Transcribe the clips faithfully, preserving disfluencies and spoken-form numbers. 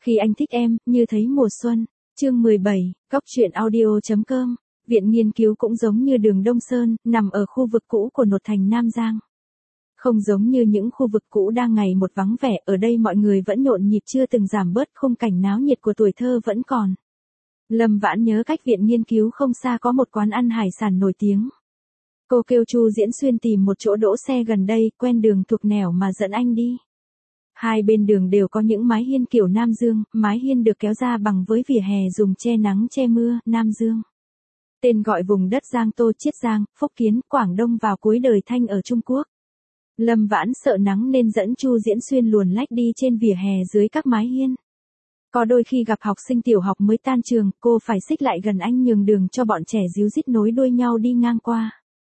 Khi anh thích em, như thấy mùa xuân. Chương mười bảy, Góc truyện audio.com. Viện nghiên cứu cũng giống như đường Đông Sơn, nằm ở khu vực cũ của nội thành Nam Giang. Không giống như những khu vực cũ đang ngày một vắng vẻ, ở đây mọi người vẫn nhộn nhịp chưa từng giảm bớt, khung cảnh náo nhiệt của tuổi thơ vẫn còn. Lâm Vãn nhớ cách viện nghiên cứu không xa có một quán ăn hải sản nổi tiếng. Cô kêu Chu Diễn Xuyên tìm một chỗ đỗ xe gần đây, quen đường thuộc nẻo mà dẫn anh đi. Hai bên đường đều có những mái hiên kiểu Nam Dương, mái hiên được kéo ra bằng với vỉa hè dùng che nắng che mưa, Nam Dương. Tên gọi vùng đất Giang Tô, Chiết Giang, Phúc Kiến, Quảng Đông vào cuối đời Thanh ở Trung Quốc. Lâm Vãn sợ nắng nên dẫn Chu Diễn Xuyên luồn lách đi trên vỉa hè dưới các mái hiên. Có đôi khi gặp học sinh tiểu học mới tan trường, cô phải xích lại gần anh nhường đường cho bọn trẻ díu dít nối đuôi nhau đi ngang qua.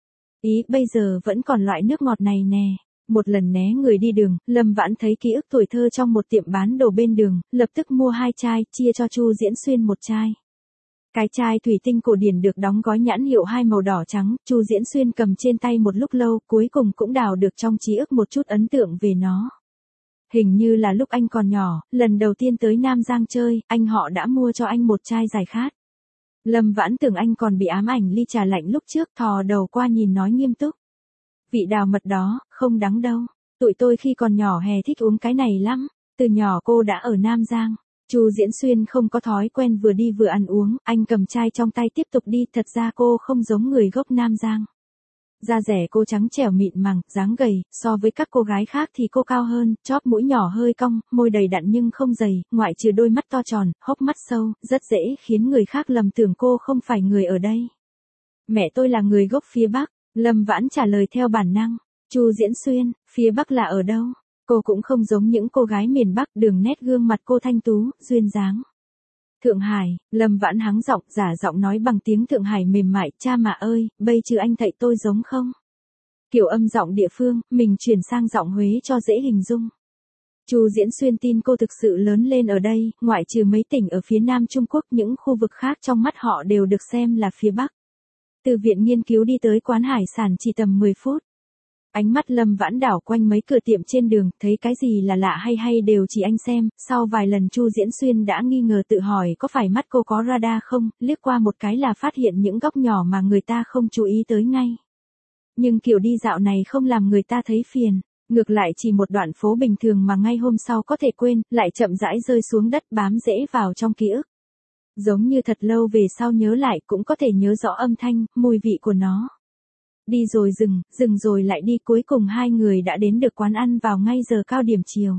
Ý, bây giờ vẫn còn loại nước ngọt này nè. Một lần né người đi đường, Lâm Vãn thấy ký ức tuổi thơ trong một tiệm bán đồ bên đường, lập tức mua hai chai, chia cho Chu Diễn Xuyên một chai. Cái chai thủy tinh cổ điển được đóng gói nhãn hiệu hai màu đỏ trắng, Chu Diễn Xuyên cầm trên tay một lúc lâu, cuối cùng cũng đào được trong trí ức một chút ấn tượng về nó. Hình như là lúc anh còn nhỏ, lần đầu tiên tới Nam Giang chơi, anh họ đã mua cho anh một chai giải khát. Lâm Vãn tưởng anh còn bị ám ảnh ly trà lạnh lúc trước, thò đầu qua nhìn nói nghiêm túc. Vị đào mật đó, không đắng đâu. Tụi tôi khi còn nhỏ hè thích uống cái này lắm. Từ nhỏ cô đã ở Nam Giang. Chu Diễn Xuyên không có thói quen vừa đi vừa ăn uống, anh cầm chai trong tay tiếp tục đi, thật ra cô không giống người gốc Nam Giang. Da rẻ cô trắng trẻo mịn màng, dáng gầy, so với các cô gái khác thì cô cao hơn, chóp mũi nhỏ hơi cong, môi đầy đặn nhưng không dày, ngoại trừ đôi mắt to tròn, hốc mắt sâu, rất dễ khiến người khác lầm tưởng cô không phải người ở đây. Mẹ tôi là người gốc phía Bắc. Lâm Vãn trả lời theo bản năng. Chu Diễn Xuyên, phía Bắc là ở đâu? Cô cũng không giống những cô gái miền Bắc, đường nét gương mặt cô thanh tú, duyên dáng. Thượng Hải, Lâm Vãn hắng giọng, giả giọng nói bằng tiếng Thượng Hải mềm mại, cha mà ơi, bây chứ anh thấy tôi giống không? Kiểu âm giọng địa phương, mình chuyển sang giọng Huế cho dễ hình dung. Chu Diễn Xuyên tin cô thực sự lớn lên ở đây, ngoại trừ mấy tỉnh ở phía Nam Trung Quốc, những khu vực khác trong mắt họ đều được xem là phía Bắc. Từ viện nghiên cứu đi tới quán hải sản chỉ tầm mười phút. Ánh mắt Lâm Vãn đảo quanh mấy cửa tiệm trên đường, thấy cái gì là lạ hay hay đều chỉ anh xem, sau vài lần Chu Diễn Xuyên đã nghi ngờ tự hỏi có phải mắt cô có radar không, liếc qua một cái là phát hiện những góc nhỏ mà người ta không chú ý tới ngay. Nhưng kiểu đi dạo này không làm người ta thấy phiền, ngược lại chỉ một đoạn phố bình thường mà ngay hôm sau có thể quên, lại chậm rãi rơi xuống đất bám rễ vào trong ký ức. Giống như thật lâu về sau nhớ lại cũng có thể nhớ rõ âm thanh, mùi vị của nó. Đi rồi dừng, dừng rồi lại đi, cuối cùng hai người đã đến được quán ăn vào ngay giờ cao điểm chiều.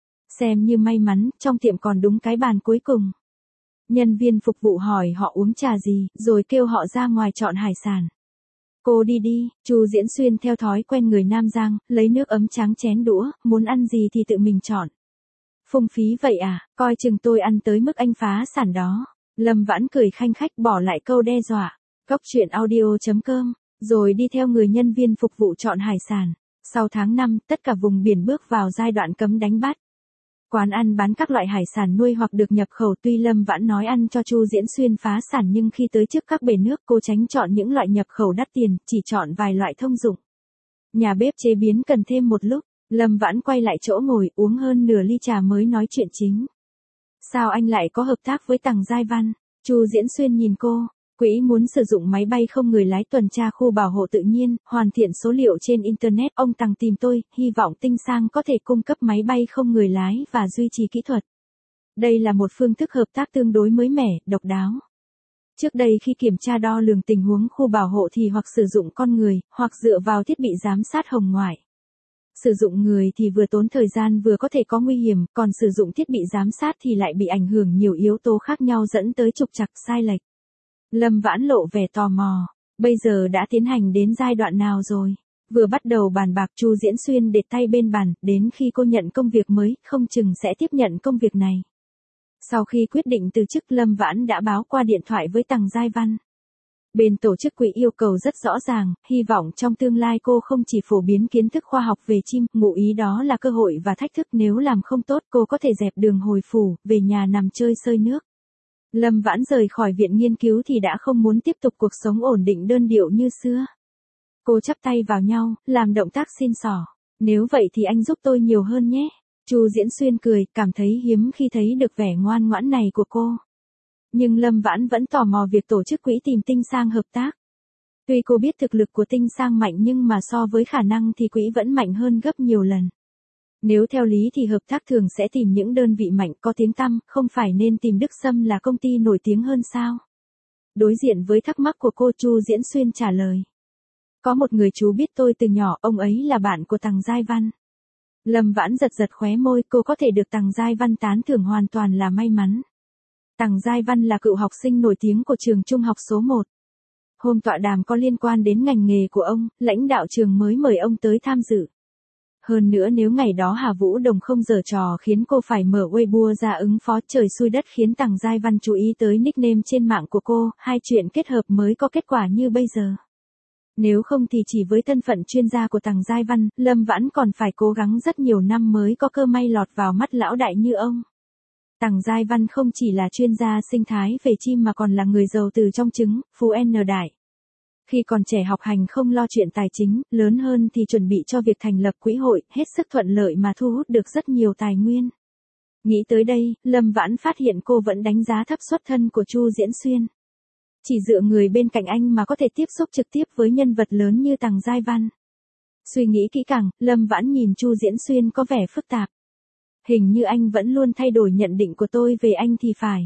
Xem như may mắn, trong tiệm còn đúng cái bàn cuối cùng. Nhân viên phục vụ hỏi họ uống trà gì, rồi kêu họ ra ngoài chọn hải sản. Cô đi đi, Chu Diễn Xuyên theo thói quen người Nam Giang, lấy nước ấm tráng chén đũa, muốn ăn gì thì tự mình chọn. Phung phí vậy à, coi chừng tôi ăn tới mức anh phá sản đó. Lâm Vãn cười khanh khách bỏ lại câu đe dọa. Góc truyện audio.com, rồi đi theo người nhân viên phục vụ chọn hải sản. Sau tháng năm, tất cả vùng biển bước vào giai đoạn cấm đánh bắt. Quán ăn bán các loại hải sản nuôi hoặc được nhập khẩu, tuy Lâm Vãn nói ăn cho Chu Diễn Xuyên phá sản nhưng khi tới trước các bể nước cô tránh chọn những loại nhập khẩu đắt tiền, chỉ chọn vài loại thông dụng. Nhà bếp chế biến cần thêm một lúc. Lâm Vãn quay lại chỗ ngồi uống hơn nửa ly trà mới nói chuyện chính. Sao anh lại có hợp tác với Tằng Giai Văn? Chu Diễn Xuyên nhìn cô. Quỹ muốn sử dụng máy bay không người lái tuần tra khu bảo hộ tự nhiên, hoàn thiện số liệu trên Internet. Ông Tằng tìm tôi, hy vọng Tinh Sang có thể cung cấp máy bay không người lái và duy trì kỹ thuật. Đây là một phương thức hợp tác tương đối mới mẻ, độc đáo. Trước đây khi kiểm tra đo lường tình huống khu bảo hộ thì hoặc sử dụng con người, hoặc dựa vào thiết bị giám sát hồng ngoại. Sử dụng người thì vừa tốn thời gian vừa có thể có nguy hiểm, còn sử dụng thiết bị giám sát thì lại bị ảnh hưởng nhiều yếu tố khác nhau dẫn tới trục trặc sai lệch. Lâm Vãn lộ vẻ tò mò, bây giờ đã tiến hành đến giai đoạn nào rồi? Vừa bắt đầu bàn bạc Chu Diễn Xuyên để tay bên bàn, đến khi cô nhận công việc mới, không chừng sẽ tiếp nhận công việc này. Sau khi quyết định từ chức, Lâm Vãn đã báo qua điện thoại với Tằng Giai Văn. Bên tổ chức quỹ yêu cầu rất rõ ràng, hy vọng trong tương lai cô không chỉ phổ biến kiến thức khoa học về chim, ngụ ý đó là cơ hội và thách thức, nếu làm không tốt cô có thể dẹp đường hồi phủ, về nhà nằm chơi sơi nước. Lâm Vãn rời khỏi viện nghiên cứu thì đã không muốn tiếp tục cuộc sống ổn định đơn điệu như xưa. Cô chắp tay vào nhau, làm động tác xin xỏ. Nếu vậy thì anh giúp tôi nhiều hơn nhé. Chu Diễn Xuyên cười, cảm thấy hiếm khi thấy được vẻ ngoan ngoãn này của cô. Nhưng Lâm Vãn vẫn tò mò việc tổ chức quỹ tìm Tinh Sang hợp tác. Tuy cô biết thực lực của Tinh Sang mạnh nhưng mà so với khả năng thì quỹ vẫn mạnh hơn gấp nhiều lần. Nếu theo lý thì hợp tác thường sẽ tìm những đơn vị mạnh có tiếng tăm, không phải nên tìm Đức Sâm là công ty nổi tiếng hơn sao? Đối diện với thắc mắc của cô, Chu Diễn Xuyên trả lời. Có một người chú biết tôi từ nhỏ, ông ấy là bạn của Tằng Giai Văn. Lâm Vãn giật giật khóe môi, cô có thể được Tằng Giai Văn tán thưởng hoàn toàn là may mắn. Tằng Giai Văn là cựu học sinh nổi tiếng của trường trung học số một. Hôm tọa đàm có liên quan đến ngành nghề của ông, lãnh đạo trường mới mời ông tới tham dự. Hơn nữa nếu ngày đó Hà Vũ Đồng không giở trò khiến cô phải mở Weibo ra ứng phó, trời xui đất khiến Tằng Giai Văn chú ý tới nickname trên mạng của cô, hai chuyện kết hợp mới có kết quả như bây giờ. Nếu không thì chỉ với thân phận chuyên gia của Tằng Giai Văn, Lâm Vãn còn phải cố gắng rất nhiều năm mới có cơ may lọt vào mắt lão đại như ông. Tằng Giai Văn không chỉ là chuyên gia sinh thái về chim mà còn là người giàu từ trong trứng, phú N đại. Khi còn trẻ học hành không lo chuyện tài chính, lớn hơn thì chuẩn bị cho việc thành lập quỹ hội, hết sức thuận lợi mà thu hút được rất nhiều tài nguyên. Nghĩ tới đây, Lâm Vãn phát hiện cô vẫn đánh giá thấp xuất thân của Chu Diễn Xuyên. Chỉ dựa người bên cạnh anh mà có thể tiếp xúc trực tiếp với nhân vật lớn như Tằng Giai Văn. Suy nghĩ kỹ càng, Lâm Vãn nhìn Chu Diễn Xuyên có vẻ phức tạp. Hình như anh vẫn luôn thay đổi nhận định của tôi về anh thì phải.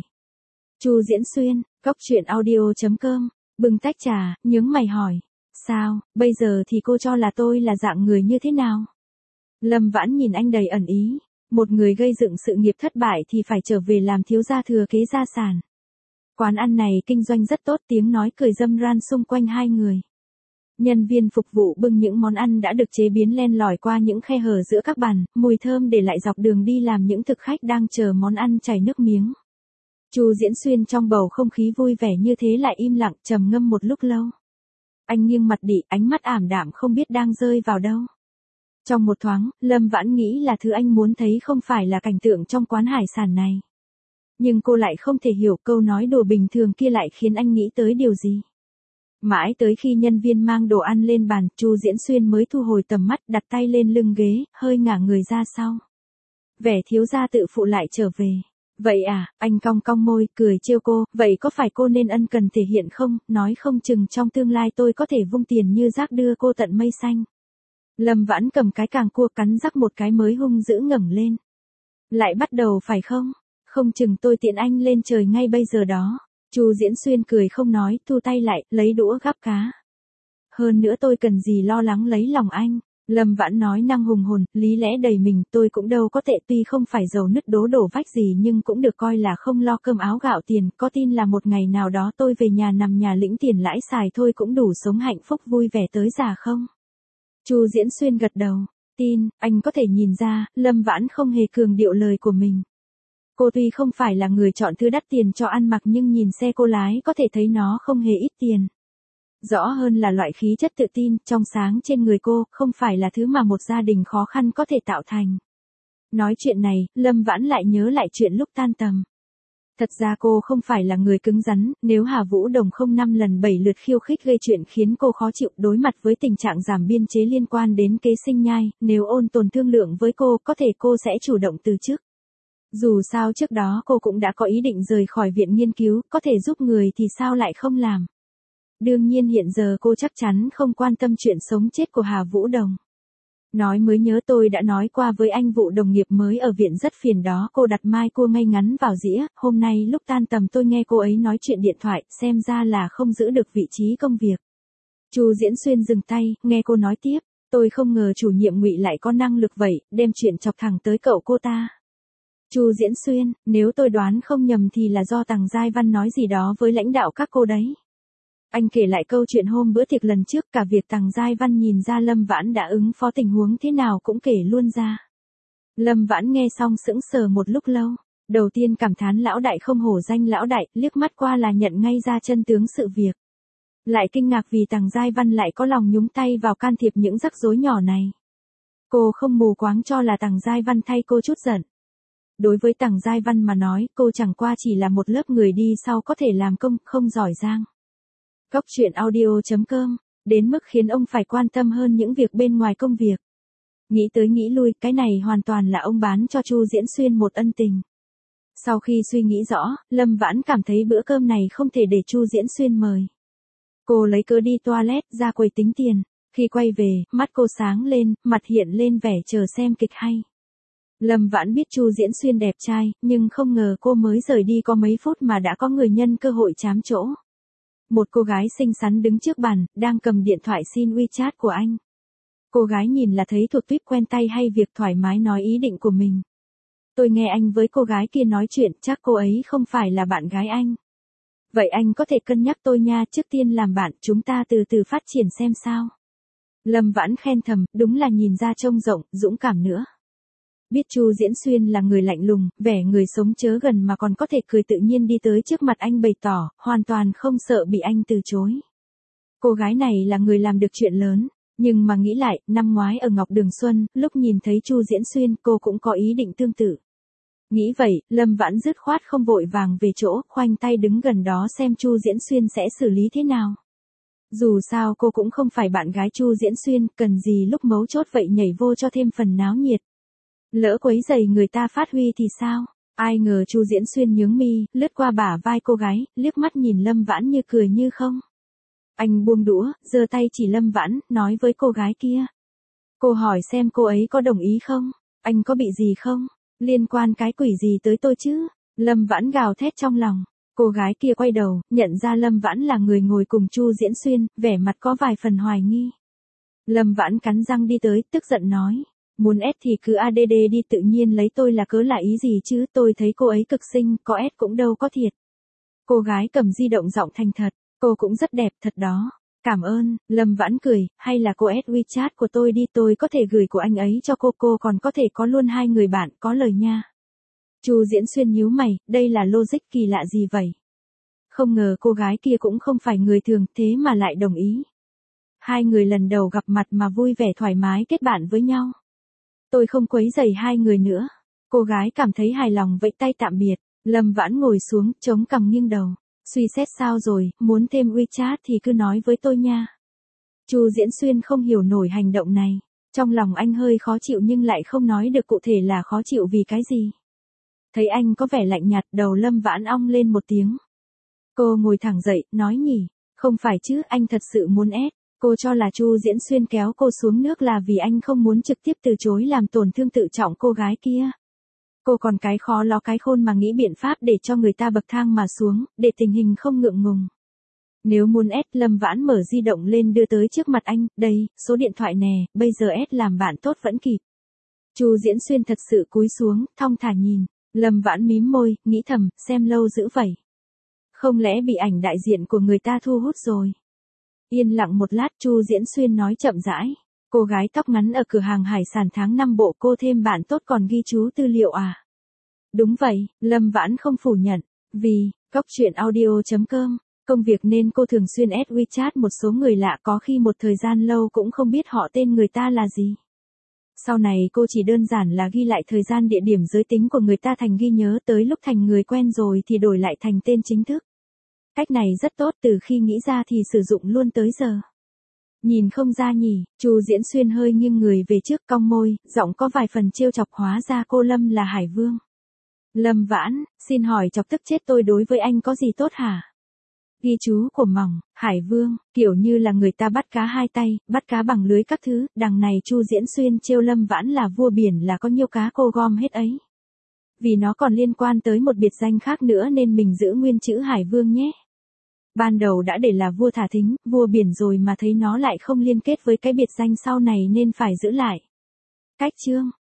Chu Diễn Xuyên, cóc truyện audio chấm com, bưng tách trà, nhướng mày hỏi. Sao, bây giờ thì cô cho là tôi là dạng người như thế nào? Lâm Vãn nhìn anh đầy ẩn ý. Một người gây dựng sự nghiệp thất bại thì phải trở về làm thiếu gia thừa kế gia sản. Quán ăn này kinh doanh rất tốt, tiếng nói cười râm ran xung quanh hai người. Nhân viên phục vụ bưng những món ăn đã được chế biến len lỏi qua những khe hở giữa các bàn, mùi thơm để lại dọc đường đi làm những thực khách đang chờ món ăn chảy nước miếng. Chu Diễn Xuyên trong bầu không khí vui vẻ như thế lại im lặng trầm ngâm một lúc lâu. Anh nghiêng mặt đi, ánh mắt ảm đạm không biết đang rơi vào đâu. Trong một thoáng, Lâm Vãn nghĩ là thứ anh muốn thấy không phải là cảnh tượng trong quán hải sản này. Nhưng cô lại không thể hiểu câu nói đùa bình thường kia lại khiến anh nghĩ tới điều gì. Mãi tới khi nhân viên mang đồ ăn lên bàn, Chu Diễn Xuyên mới thu hồi tầm mắt, đặt tay lên lưng ghế, hơi ngả người ra sau. Vẻ thiếu gia tự phụ lại trở về. Vậy à, anh cong cong môi, cười trêu cô, vậy có phải cô nên ân cần thể hiện không, nói không chừng trong tương lai tôi có thể vung tiền như rác đưa cô tận mây xanh. Lâm Vãn cầm cái càng cua cắn rắc một cái mới hung dữ ngẩng lên. Lại bắt đầu phải không? Không chừng tôi tiện anh lên trời ngay bây giờ đó. Chu Diễn Xuyên cười không nói, thu tay lại, lấy đũa gắp cá. Hơn nữa tôi cần gì lo lắng lấy lòng anh. Lâm Vãn nói năng hùng hồn, lý lẽ đầy mình, tôi cũng đâu có tệ, tuy không phải giàu nứt đố đổ vách gì nhưng cũng được coi là không lo cơm áo gạo tiền, có tin là một ngày nào đó tôi về nhà nằm nhà lĩnh tiền lãi xài thôi cũng đủ sống hạnh phúc vui vẻ tới già không? Chu Diễn Xuyên gật đầu, tin, anh có thể nhìn ra, Lâm Vãn không hề cường điệu lời của mình. Cô tuy không phải là người chọn thứ đắt tiền cho ăn mặc nhưng nhìn xe cô lái có thể thấy nó không hề ít tiền. Rõ hơn là loại khí chất tự tin, trong sáng trên người cô, không phải là thứ mà một gia đình khó khăn có thể tạo thành. Nói chuyện này, Lâm Vãn lại nhớ lại chuyện lúc tan tầm. Thật ra cô không phải là người cứng rắn, nếu Hà Vũ Đồng không năm lần bảy lượt khiêu khích gây chuyện khiến cô khó chịu đối mặt với tình trạng giảm biên chế liên quan đến kế sinh nhai, nếu Ôn Tồn thương lượng với cô, có thể cô sẽ chủ động từ chức. Dù sao trước đó cô cũng đã có ý định rời khỏi viện nghiên cứu, có thể giúp người thì sao lại không làm. Đương nhiên hiện giờ cô chắc chắn không quan tâm chuyện sống chết của Hà Vũ Đồng. Nói mới nhớ tôi đã nói qua với anh vụ đồng nghiệp mới ở viện rất phiền đó, cô đặt mai cua ngay ngắn vào dĩa, hôm nay lúc tan tầm tôi nghe cô ấy nói chuyện điện thoại, xem ra là không giữ được vị trí công việc. Chu Diễn Xuyên dừng tay, nghe cô nói tiếp, tôi không ngờ chủ nhiệm Ngụy lại có năng lực vậy, đem chuyện chọc thẳng tới cậu cô ta. Chu Diễn Xuyên, nếu tôi đoán không nhầm thì là do Tằng Giai Văn nói gì đó với lãnh đạo các cô đấy. Anh kể lại câu chuyện hôm bữa tiệc lần trước, cả việc Tằng Giai Văn nhìn ra Lâm Vãn đã ứng phó tình huống thế nào cũng kể luôn ra. Lâm Vãn nghe xong sững sờ một lúc lâu, đầu tiên cảm thán lão đại không hổ danh lão đại, liếc mắt qua là nhận ngay ra chân tướng sự việc. Lại kinh ngạc vì Tằng Giai Văn lại có lòng nhúng tay vào can thiệp những rắc rối nhỏ này. Cô không mù quáng cho là Tằng Giai Văn thay cô chút giận. Đối với Tằng Giai Văn mà nói, cô chẳng qua chỉ là một lớp người đi sau có thể làm công, không giỏi giang. Cóc truyện audio chấm com, đến mức khiến ông phải quan tâm hơn những việc bên ngoài công việc. Nghĩ tới nghĩ lui, cái này hoàn toàn là ông bán cho Chu Diễn Xuyên một ân tình. Sau khi suy nghĩ rõ, Lâm Vãn cảm thấy bữa cơm này không thể để Chu Diễn Xuyên mời. Cô lấy cớ đi toilet, ra quầy tính tiền. Khi quay về, mắt cô sáng lên, mặt hiện lên vẻ chờ xem kịch hay. Lâm Vãn biết Chu Diễn Xuyên đẹp trai, nhưng không ngờ cô mới rời đi có mấy phút mà đã có người nhân cơ hội trám chỗ. Một cô gái xinh xắn đứng trước bàn, đang cầm điện thoại xin WeChat của anh. Cô gái nhìn là thấy thuộc tuyếp quen tay hay việc thoải mái nói ý định của mình. Tôi nghe anh với cô gái kia nói chuyện, chắc cô ấy không phải là bạn gái anh. Vậy anh có thể cân nhắc tôi nha, trước tiên làm bạn, chúng ta từ từ phát triển xem sao. Lâm Vãn khen thầm, đúng là nhìn ra trông rộng, dũng cảm nữa. Biết Chu Diễn Xuyên là người lạnh lùng, vẻ người sống chớ gần mà còn có thể cười tự nhiên đi tới trước mặt anh bày tỏ, hoàn toàn không sợ bị anh từ chối. Cô gái này là người làm được chuyện lớn, nhưng mà nghĩ lại, năm ngoái ở Ngọc Đường Xuân, lúc nhìn thấy Chu Diễn Xuyên cô cũng có ý định tương tự. Nghĩ vậy, Lâm Vãn dứt khoát không vội vàng về chỗ, khoanh tay đứng gần đó xem Chu Diễn Xuyên sẽ xử lý thế nào. Dù sao cô cũng không phải bạn gái Chu Diễn Xuyên, cần gì lúc mấu chốt vậy nhảy vô cho thêm phần náo nhiệt. Lỡ quấy rầy người ta phát huy thì sao? Ai ngờ Chu Diễn Xuyên nhướng mi, lướt qua bả vai cô gái, liếc mắt nhìn Lâm Vãn như cười như không. Anh buông đũa, giơ tay chỉ Lâm Vãn, nói với cô gái kia. Cô hỏi xem cô ấy có đồng ý không? Anh có bị gì không? Liên quan cái quỷ gì tới tôi chứ? Lâm Vãn gào thét trong lòng. Cô gái kia quay đầu, nhận ra Lâm Vãn là người ngồi cùng Chu Diễn Xuyên, vẻ mặt có vài phần hoài nghi. Lâm Vãn cắn răng đi tới, tức giận nói. Muốn ép thì cứ a đê đê đi, tự nhiên lấy tôi là cớ là ý gì chứ, tôi thấy cô ấy cực xinh, có ép cũng đâu có thiệt. Cô gái cầm di động giọng thành thật, cô cũng rất đẹp thật đó. Cảm ơn, Lâm Vãn cười, hay là cô add WeChat của tôi đi, tôi có thể gửi của anh ấy cho cô, cô còn có thể có luôn hai người bạn, có lời nha. Chu Diễn Xuyên nhíu mày, đây là logic kỳ lạ gì vậy? Không ngờ cô gái kia cũng không phải người thường, thế mà lại đồng ý. Hai người lần đầu gặp mặt mà vui vẻ thoải mái kết bạn với nhau. Tôi không quấy rầy hai người nữa. Cô gái cảm thấy hài lòng vẫy tay tạm biệt. Lâm Vãn ngồi xuống, chống cằm nghiêng đầu. Suy xét sao rồi, muốn thêm WeChat thì cứ nói với tôi nha. Chu Diễn Xuyên không hiểu nổi hành động này. Trong lòng anh hơi khó chịu nhưng lại không nói được cụ thể là khó chịu vì cái gì. Thấy anh có vẻ lạnh nhạt, đầu Lâm Vãn ong lên một tiếng. Cô ngồi thẳng dậy, nói nhỉ, không phải chứ, anh thật sự muốn ép. Cô cho là Chu Diễn Xuyên kéo cô xuống nước là vì anh không muốn trực tiếp từ chối làm tổn thương tự trọng cô gái kia. Cô còn cái khó lo cái khôn mà nghĩ biện pháp để cho người ta bậc thang mà xuống, để tình hình không ngượng ngùng. Nếu muốn ép, Lâm Vãn mở di động lên đưa tới trước mặt anh, đây, số điện thoại nè, bây giờ ép làm bạn tốt vẫn kịp. Chu Diễn Xuyên thật sự cúi xuống, thong thả nhìn. Lâm Vãn mím môi, nghĩ thầm, xem lâu dữ vậy. Không lẽ bị ảnh đại diện của người ta thu hút rồi? Yên lặng một lát, Chu Diễn Xuyên nói chậm rãi. Cô gái tóc ngắn ở cửa hàng hải sản tháng năm bộ, cô thêm bạn tốt còn ghi chú tư liệu à? Đúng vậy, Lâm Vãn không phủ nhận. Vì, Cóc Truyện Audio chấm com, công việc nên cô thường xuyên add WeChat một số người lạ, có khi một thời gian lâu cũng không biết họ tên người ta là gì. Sau này cô chỉ đơn giản là ghi lại thời gian, địa điểm, giới tính của người ta thành ghi nhớ, tới lúc thành người quen rồi thì đổi lại thành tên chính thức. Cách này rất tốt, từ khi nghĩ ra thì sử dụng luôn tới giờ. Nhìn không ra nhỉ, Chu Diễn Xuyên hơi nghiêng người về trước, cong môi, giọng có vài phần trêu chọc, hóa ra cô Lâm là Hải Vương. Lâm Vãn, xin hỏi chọc tức chết tôi, đối với anh có gì tốt hả? Ghi chú của mỏng, Hải Vương, kiểu như là người ta bắt cá hai tay, bắt cá bằng lưới các thứ, đằng này Chu Diễn Xuyên trêu Lâm Vãn là vua biển, là có nhiêu cá cô gom hết ấy. Vì nó còn liên quan tới một biệt danh khác nữa nên mình giữ nguyên chữ Hải Vương nhé. Ban đầu đã để là vua thả thính, vua biển rồi mà thấy nó lại không liên kết với cái biệt danh sau này nên phải giữ lại. Cách chương